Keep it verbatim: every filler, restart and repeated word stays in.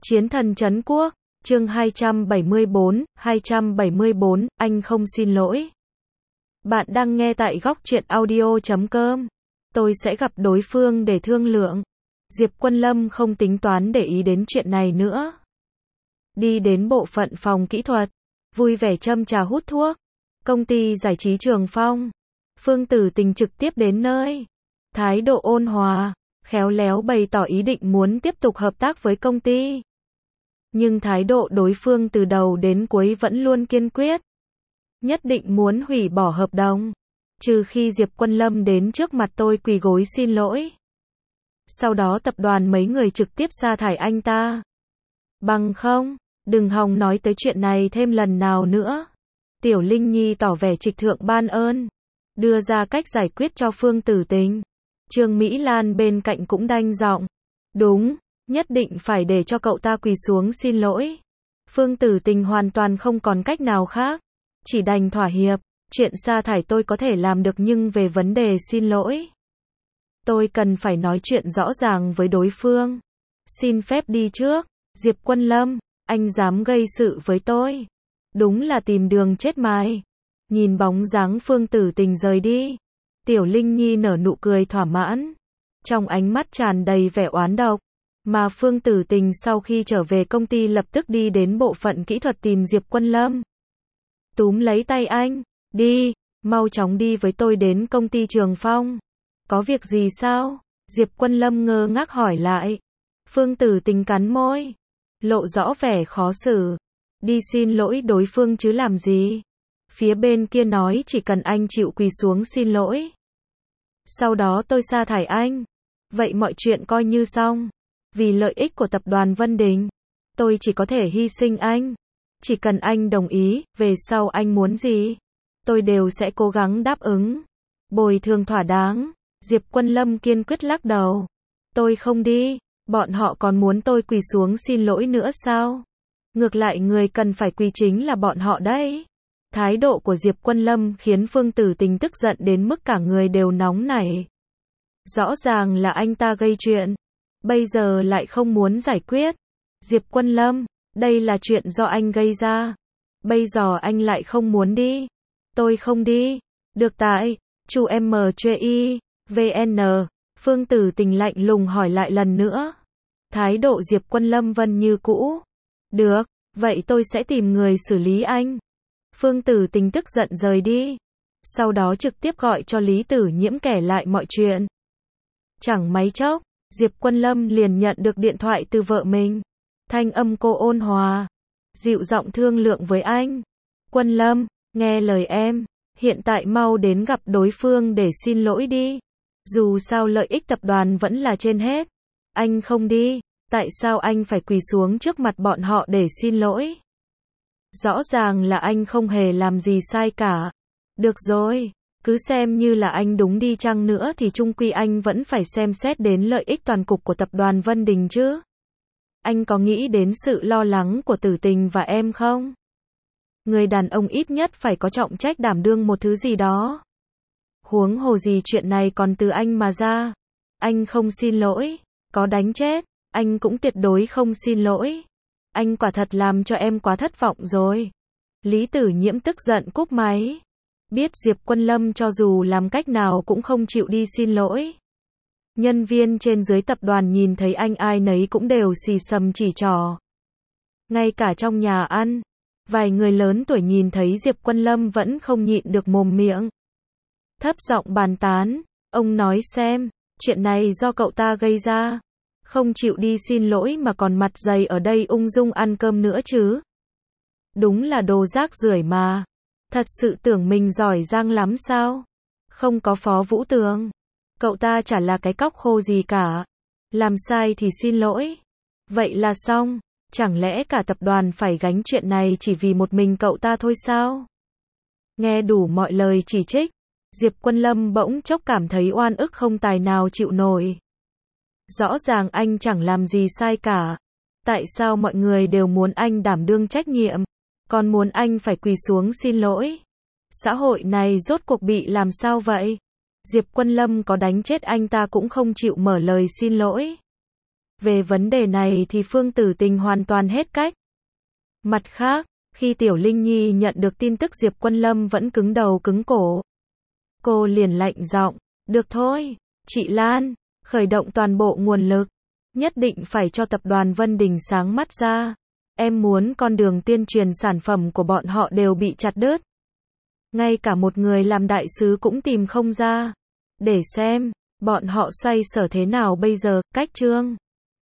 Chiến thần trấn quốc, chương hai trăm bảy mươi bốn, hai trăm bảy mươi bốn, anh không xin lỗi. Bạn đang nghe tại góc truyện audio chấm com. Tôi sẽ gặp đối phương để thương lượng. Diệp Quân Lâm không tính toán để ý đến chuyện này nữa. Đi đến bộ phận phòng kỹ thuật, vui vẻ châm trà hút thuốc. Công ty giải trí Trường Phong. Phương Tử Tình trực tiếp đến nơi. Thái độ ôn hòa, khéo léo bày tỏ ý định muốn tiếp tục hợp tác với công ty. Nhưng thái độ đối phương từ đầu đến cuối vẫn luôn kiên quyết. Nhất định muốn hủy bỏ hợp đồng. Trừ khi Diệp Quân Lâm đến trước mặt tôi quỳ gối xin lỗi. Sau đó tập đoàn mấy người trực tiếp sa thải anh ta. Bằng không, đừng hòng nói tới chuyện này thêm lần nào nữa. Tiểu Linh Nhi tỏ vẻ trịch thượng ban ơn. Đưa ra cách giải quyết cho Phương Tử Tình. Trương Mỹ Lan bên cạnh cũng đanh giọng. Đúng, nhất định phải để cho cậu ta quỳ xuống xin lỗi. Phương Tử Tình hoàn toàn không còn cách nào khác. Chỉ đành thỏa hiệp. Chuyện sa thải tôi có thể làm được nhưng về vấn đề xin lỗi, tôi cần phải nói chuyện rõ ràng với đối phương. Xin phép đi trước. Diệp Quân Lâm, anh dám gây sự với tôi. Đúng là tìm đường chết mài. Nhìn bóng dáng Phương Tử Tình rời đi. Tiểu Linh Nhi nở nụ cười thỏa mãn. Trong ánh mắt tràn đầy vẻ oán độc. Mà Phương Tử Tình sau khi trở về công ty lập tức đi đến bộ phận kỹ thuật tìm Diệp Quân Lâm. Túm lấy tay anh. Đi, mau chóng đi với tôi đến công ty Trường Phong. Có việc gì sao? Diệp Quân Lâm ngơ ngác hỏi lại. Phương Tử Tình cắn môi. Lộ rõ vẻ khó xử. Đi xin lỗi đối phương chứ làm gì? Phía bên kia nói chỉ cần anh chịu quỳ xuống xin lỗi. Sau đó tôi sa thải anh. Vậy mọi chuyện coi như xong. Vì lợi ích của tập đoàn Vân Đình, tôi chỉ có thể hy sinh anh. Chỉ cần anh đồng ý, về sau anh muốn gì, tôi đều sẽ cố gắng đáp ứng. Bồi thường thỏa đáng. Diệp Quân Lâm kiên quyết lắc đầu. Tôi không đi. Bọn họ còn muốn tôi quỳ xuống xin lỗi nữa sao? Ngược lại người cần phải quỳ chính là bọn họ đấy. Thái độ của Diệp Quân Lâm khiến Phương Tử Tình tức giận đến mức cả người đều nóng nảy. Rõ ràng là anh ta gây chuyện. Bây giờ lại không muốn giải quyết. Diệp Quân Lâm, đây là chuyện do anh gây ra. Bây giờ anh lại không muốn đi. Tôi không đi. Được tại, chủ em chê i, vê en. Phương Tử Tình lạnh lùng hỏi lại lần nữa. Thái độ Diệp Quân Lâm vẫn như cũ. Được, vậy tôi sẽ tìm người xử lý anh. Phương Tử Tình tức giận rời đi. Sau đó trực tiếp gọi cho Lý Tử Nhiễm kể lại mọi chuyện. Chẳng mấy chốc, Diệp Quân Lâm liền nhận được điện thoại từ vợ mình. Thanh âm cô ôn hòa, dịu giọng thương lượng với anh. Quân Lâm, nghe lời em, hiện tại mau đến gặp đối phương để xin lỗi đi. Dù sao lợi ích tập đoàn vẫn là trên hết. Anh không đi, tại sao anh phải quỳ xuống trước mặt bọn họ để xin lỗi? Rõ ràng là anh không hề làm gì sai cả. Được rồi, cứ xem như là anh đúng đi chăng nữa thì chung quy anh vẫn phải xem xét đến lợi ích toàn cục của tập đoàn Vân Đình chứ. Anh có nghĩ đến sự lo lắng của Tử Tình và em không? Người đàn ông ít nhất phải có trọng trách đảm đương một thứ gì đó. Huống hồ gì chuyện này còn từ anh mà ra. Anh không xin lỗi, có đánh chết, anh cũng tuyệt đối không xin lỗi. Anh quả thật làm cho em quá thất vọng rồi. Lý Tử Nhiễm tức giận cúp máy. Biết Diệp Quân Lâm cho dù làm cách nào cũng không chịu đi xin lỗi. Nhân viên trên dưới tập đoàn nhìn thấy anh ai nấy cũng đều xì xầm chỉ trỏ. Ngay cả trong nhà ăn, vài người lớn tuổi nhìn thấy Diệp Quân Lâm vẫn không nhịn được mồm miệng. Thấp giọng bàn tán, ông nói xem, chuyện này do cậu ta gây ra. Không chịu đi xin lỗi mà còn mặt dày ở đây ung dung ăn cơm nữa chứ. Đúng là đồ rác rưởi mà. Thật sự tưởng mình giỏi giang lắm sao? Không có Phó Vũ Tường. Cậu ta chả là cái cóc khô gì cả. Làm sai thì xin lỗi. Vậy là xong. Chẳng lẽ cả tập đoàn phải gánh chuyện này chỉ vì một mình cậu ta thôi sao? Nghe đủ mọi lời chỉ trích, Diệp Quân Lâm bỗng chốc cảm thấy oan ức không tài nào chịu nổi. Rõ ràng anh chẳng làm gì sai cả. Tại sao mọi người đều muốn anh đảm đương trách nhiệm, còn muốn anh phải quỳ xuống xin lỗi? Xã hội này rốt cuộc bị làm sao vậy? Diệp Quân Lâm có đánh chết anh ta cũng không chịu mở lời xin lỗi. Về vấn đề này thì Phương Tử Tình hoàn toàn hết cách. Mặt khác, khi Tiểu Linh Nhi nhận được tin tức Diệp Quân Lâm vẫn cứng đầu cứng cổ, cô liền lạnh giọng, được thôi, chị Lan, khởi động toàn bộ nguồn lực, nhất định phải cho tập đoàn Vân Đình sáng mắt ra. Em muốn con đường tuyên truyền sản phẩm của bọn họ đều bị chặt đứt. Ngay cả một người làm đại sứ cũng tìm không ra. Để xem, bọn họ xoay sở thế nào bây giờ, cách chương.